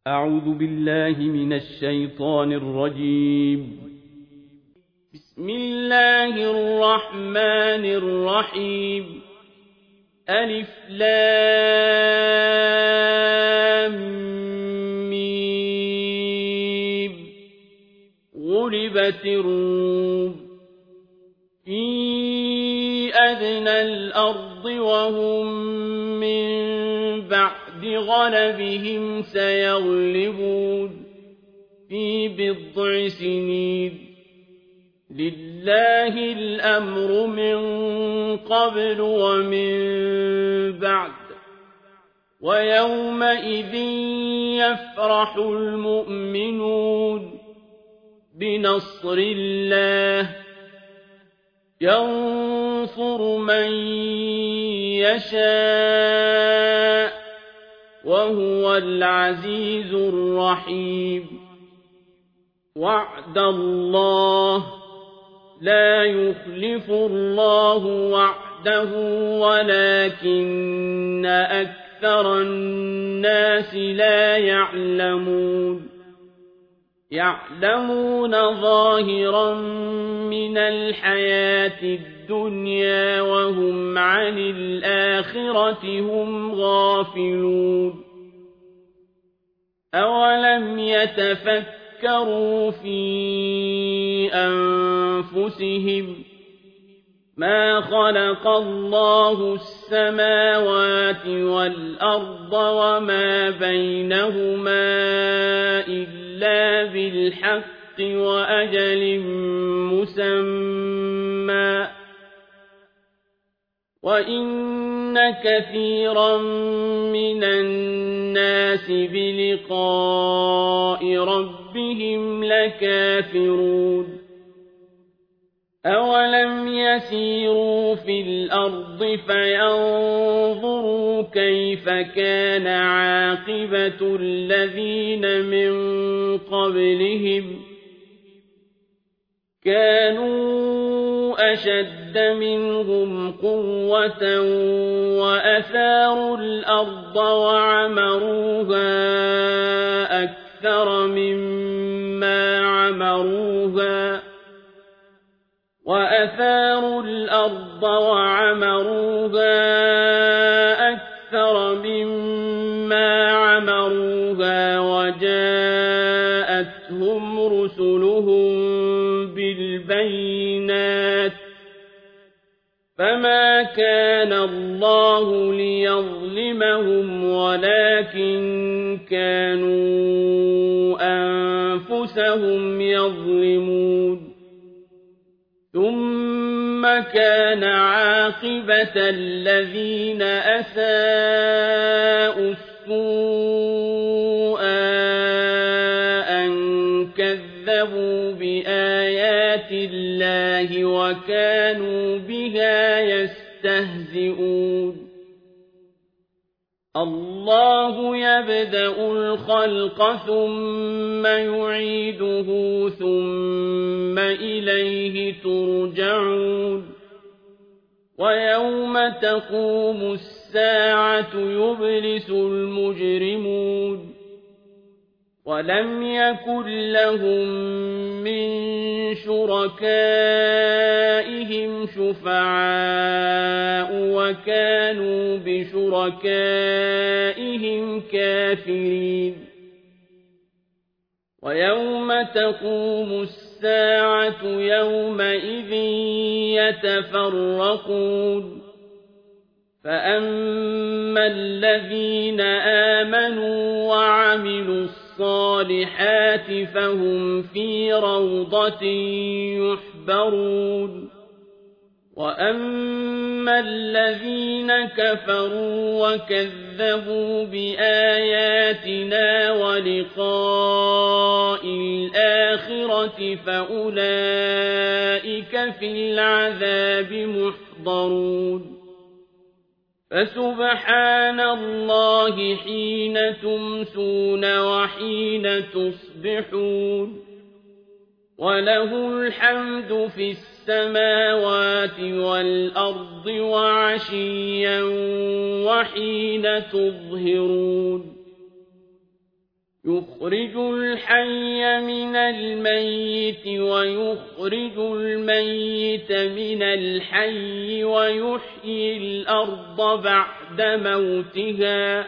أعوذ بالله من الشيطان الرجيم. بسم الله الرحمن الرحيم. ألف لام ميم. غلبت الروم في أدنى الأرض وهم من بعد غلبهم سيغلبون في بضع سنين. لله الأمر من قبل ومن بعد ويومئذ يفرح المؤمنون بنصر الله ينصر من يشاء وهو العزيز الرحيم. وعد الله لا يخلف الله وعده ولكن أكثر الناس لا يعلمون. يعلمون ظاهرا من الحياة الدنيا وهم عن الآخرة هم غافلون. أولم يتفكروا في أنفسهم ما خلق الله السماوات والأرض وما بينهما إلا بالحق وأجل مسمى وإن كثيرا من الناس بلقاء ربهم لكافرون. أولم يسيروا في الأرض فينظروا كيف كان عاقبة الذين من قبلهم كانوا أشد منهم قوة وأثاروا الأرض وعمروها أكثر مما عمروها وجاءتهم رسلهم بالبينات فما كان الله ليظلمهم ولكن كانوا أنفسهم يظلمون. ثم كان عاقبة الذين أساءوا السوء أن كذبوا بآيات الله وكانوا بها يستهزئون. الله يبدأ الخلق ثم يعيده ثم إليه ترجعون. ويوم تقوم الساعة يبلس المجرمون ولم يكن لهم من شركائهم شفعاء وكانوا بشركائهم كافرين. ويوم تقوم الساعة يومئذ يتفرقون فأما الذين آمنوا وعملوا الصالحات فهم في روضة يحبرون. وأما الذين كفروا وكذبوا بآياتنا ولقاء الآخرة فأولئك في العذاب محضرون. فسبحان الله حين تمسون وحين تصبحون وله الحمد في السماوات والأرض وعشيا وحين تظهرون. يخرج الحي من الميت ويخرج الميت من الحي ويحيي الأرض بعد موتها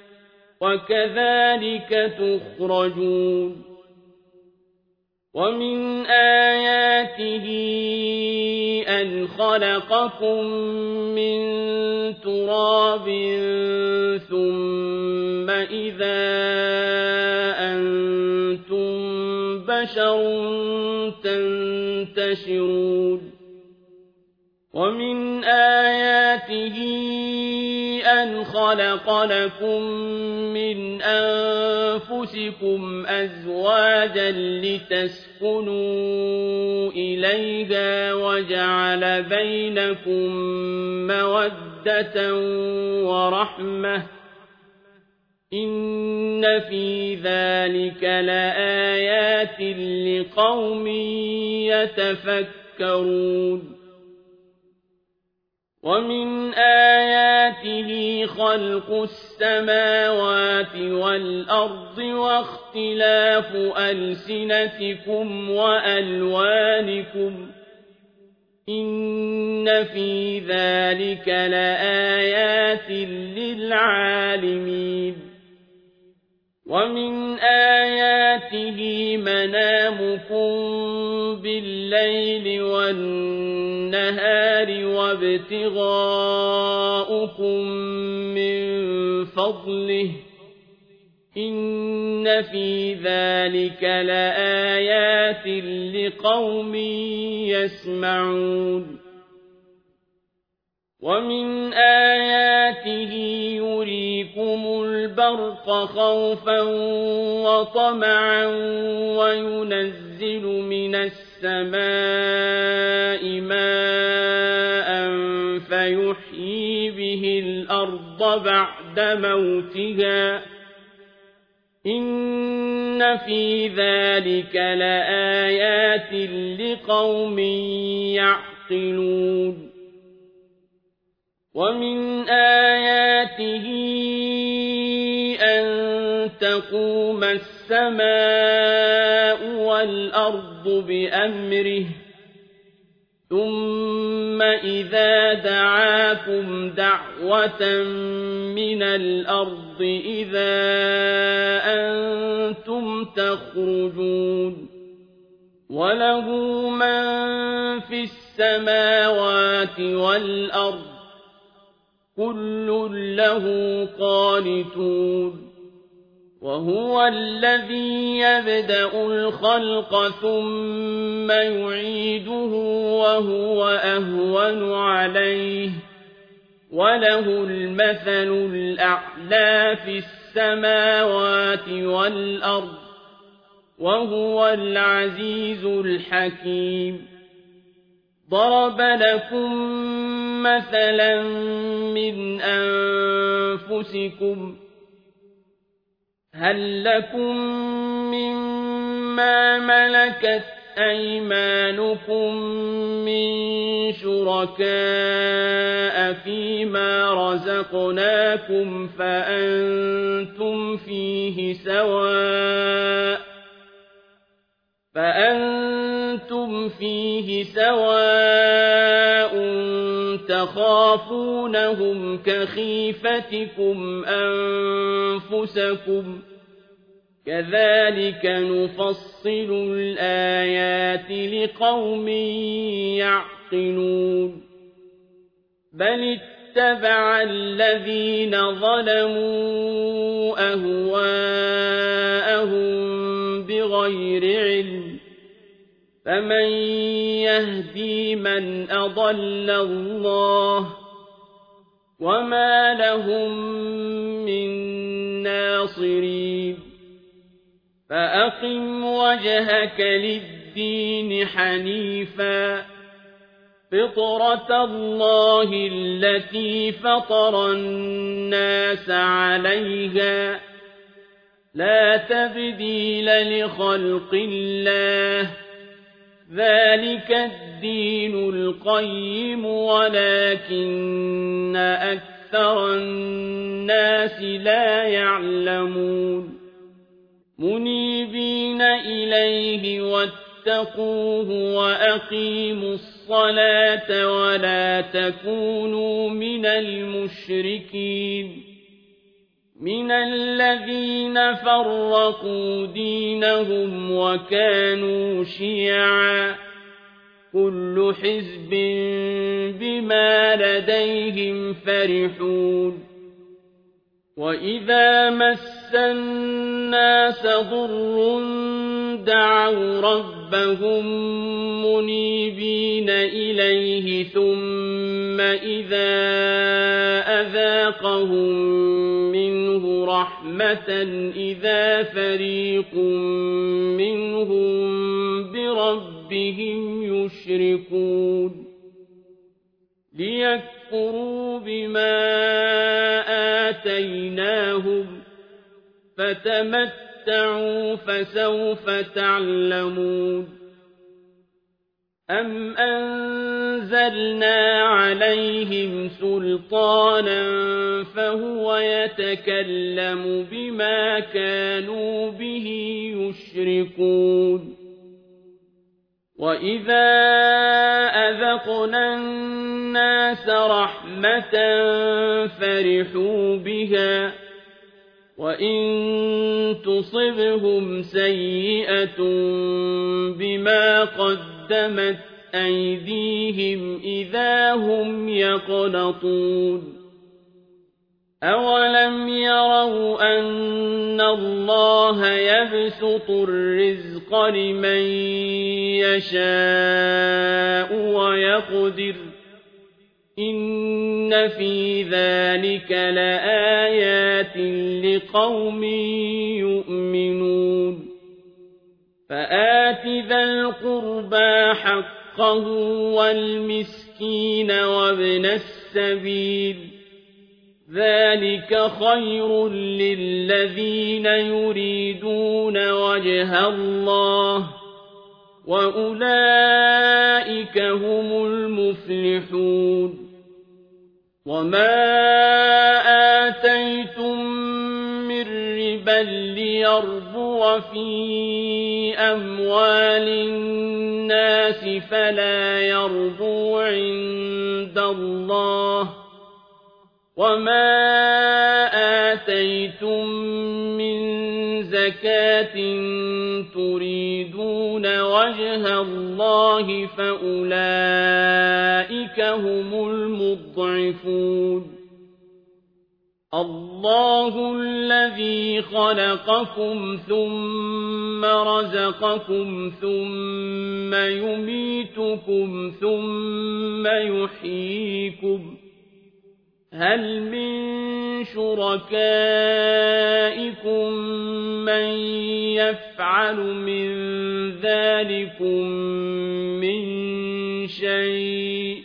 وكذلك تخرجون ومن آياته أن خلقكم من تراب ثم إذا أنتم بشر تنتشرون ومن آياته أن خلق لكم من أنفسكم أزواجا لتسكنوا إليها وجعل بينكم مودة ورحمة إن في ذلك لآيات لقوم يتفكرون ومن آياته خلق السماوات والأرض واختلاف ألسنتكم وألوانكم إن في ذلك لآيات للعالمين ومن آياته منامكم بالليل والنهار وابتغاؤكم من فضله إن في ذلك لآيات لقوم يسمعون ومن آياته يريكم البرق خوفا وطمعا وينزل من السماء ماء فيحيي به الأرض بعد موتها إن في ذلك لآيات لقوم يعقلون ومن آياته أن تقوم السماء والأرض بأمره ثم إذا دعاكم دعوة من الأرض إذا أنتم تخرجون وله من في السماوات والأرض كل له قانتون وهو الذي يبدأ الخلق ثم يعيده وهو أهون عليه وله المثل الأعلى في السماوات والأرض وهو العزيز الحكيم ضرب لكم مثلا من أنفسكم هل لكم مما ملكت أيمانكم من شركاء فيما رزقناكم فأنتم فيه سواء تخافونهم كخيفتكم أنفسكم كذلك نفصل الآيات لقوم يعقلون بل اتبع الذين ظلموا أهواءهم بغير علم فمن يهدي من أضل الله وما لهم من ناصرين فأقم وجهك للدين حنيفا فطرة الله التي فطر الناس عليها لا تبديل لخلق الله ذلك الدين القيم ولكن أكثر الناس لا يعلمون منيبين إليه واتقوه وأقيموا الصلاة ولا تكونوا من المشركين من الذين فرقوا دينهم وكانوا شيعا كل حزب بما لديهم فرحون وإذا مس الناس ضر دعوا ربهم منيبين إليه ثم إذا أذاقهم منه رحمة إذا فريق منهم بربهم يشركون ليكفروا بما آتيناهم فتمتعوا فسوف تعلمون أم أنزلنا عليهم سلطانا فهو يتكلم بما كانوا به يشركون وإذا أذقنا الناس رحمة فرحوا بها وإن تصبهم سيئة بما قدمت أيديهم إذا هم يقنطون أولم يروا أن الله يبسط الرزق لمن يشاء ويقدر إن في ذلك لآيات لقوم يؤمنون فآت ذا القربى حقه والمسكين وابن السبيل ذلك خير للذين يريدون وجه الله وأولئك هم المفلحون وما آتيتم من ربا ليربو في أموال الناس فلا يربو عند الله وما آتيتم من زكاة تريدون وجه الله فأولئك هم المضعفون الله الذي خلقكم ثم رزقكم ثم يميتكم ثم يحييكم هل من شركائكم من يفعل من ذلكم من شيء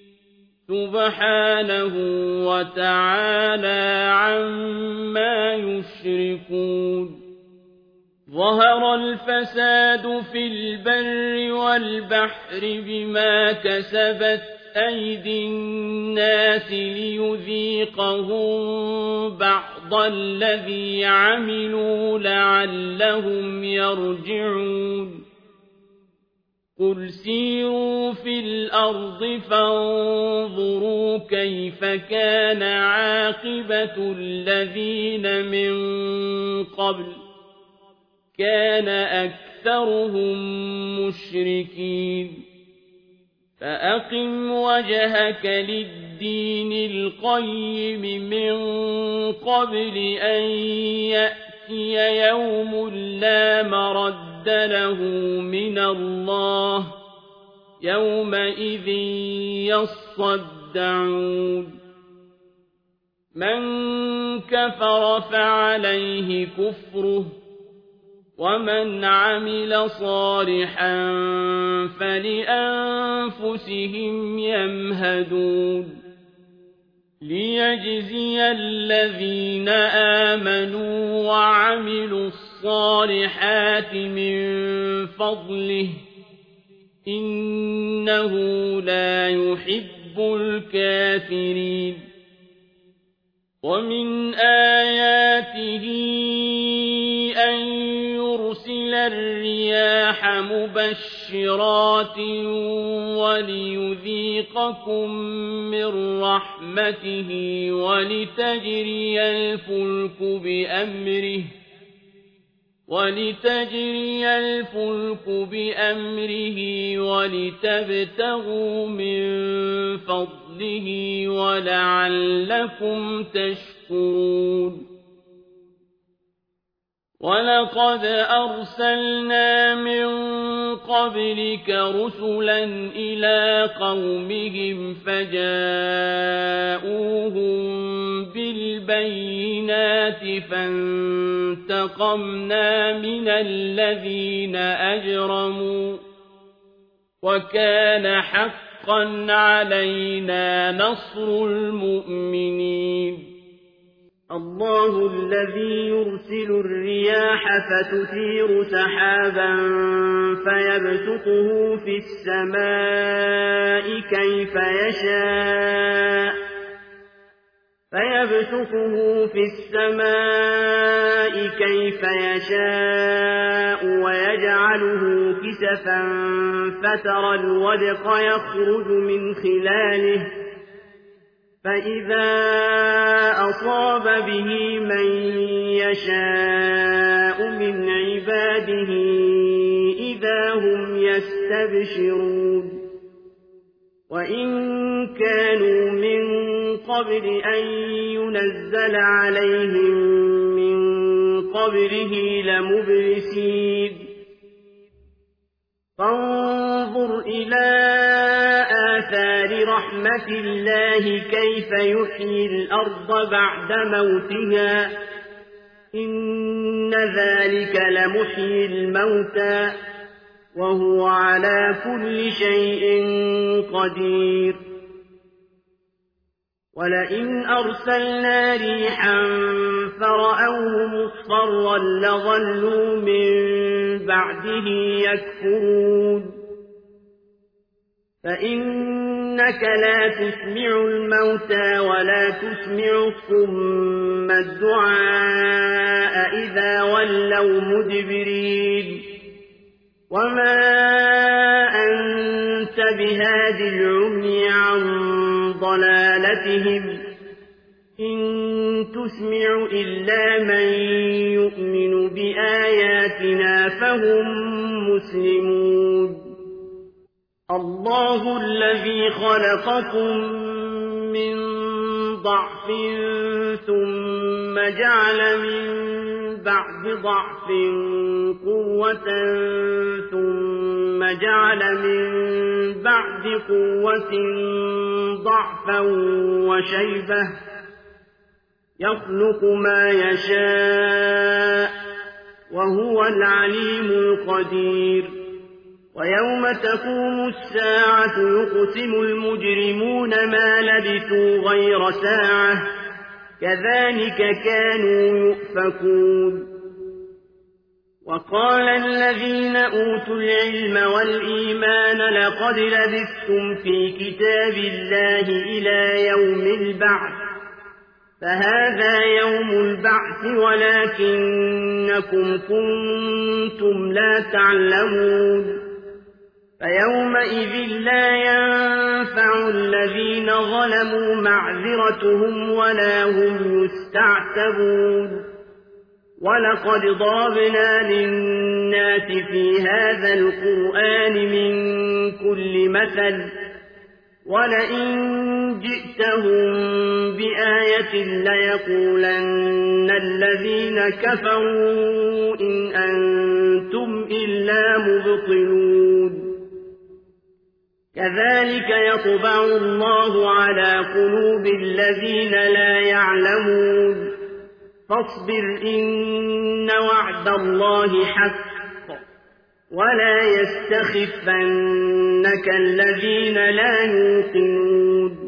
سبحانه وتعالى عما يشركون ظهر الفساد في البر والبحر بما كسبت أيدي الناس ليذيقهم بعض الذي عملوا لعلهم يرجعون قل سيروا في الأرض فانظروا كيف كان عاقبة الذين من قبل كان أكثرهم مشركين فأقم وجهك للدين القيم من قبل أن يأتي يوم لا مرد له من الله يومئذ يصدعون من كفر فعليه كفره ومن عمل صالحا فلأنفسهم يمهدون ليجزي الذين آمنوا وعملوا الصالحات من فضله إنه لا يحب الكافرين ومن آياته أن الرياح مبشرات وليذيقكم من رحمته ولتجري الفلك بأمره ولتبتغوا من فضله ولعلكم تشكرون ولقد أرسلنا من قبلك رسلا إلى قومهم فجاءوهم بالبينات فانتقمنا من الذين أجرموا وكان حقا علينا نصر المؤمنين الله الذي يرسل الرياح فتثير سحابا فيبسطه في السماء كيف يشاء ويجعله كسفا فترى الودق يخرج من خلاله فإذا أصاب به من يشاء من عباده إذا هم يستبشرون وإن كانوا من قبل أن ينزل عليهم من قبله لمبلسين فانظر إلى آثار رحمة الله كيف يحيي الأرض بعد موتها إن ذلك لمحيي الموتى وهو على كل شيء قدير ولئن أرسلنا ريحا فرأوه مصفرا لظلوا من بعده يكفرون فإنك لا تسمع الموتى ولا تسمع الصم الدعاء إذا ولوا مدبرين وما أنت بهاد العمي عن ضلالتهم إن تسمع إلا من يؤمن بآياتنا فهم مسلمون الله الذي خلقكم من ضعف ثم جعل من بعد ضعف قوة ثم جعل من بعد قوة ضعفا وشيبة يخلق ما يشاء وهو العليم القدير ويوم تقوم الساعة يقسم المجرمون ما لبثوا غير ساعة كذلك كانوا يؤفكون وقال الذين أوتوا العلم والإيمان لقد لبثتم في كتاب الله إلى يوم البعث فهذا يوم البعث ولكنكم كنتم لا تعلمون فيومئذ لا ينفع الذين ظلموا معذرتهم ولا هم يستعتبون ولقد ضربنا للناس في هذا القرآن من كل مثل ولئن جئتهم بآية ليقولن الذين كفروا إن أنتم إلا مبطلون كذلك يطبع الله على قلوب الذين لا يعلمون فاصبر إن وعد الله حق ولا يستخفنك الذين لا يوقنون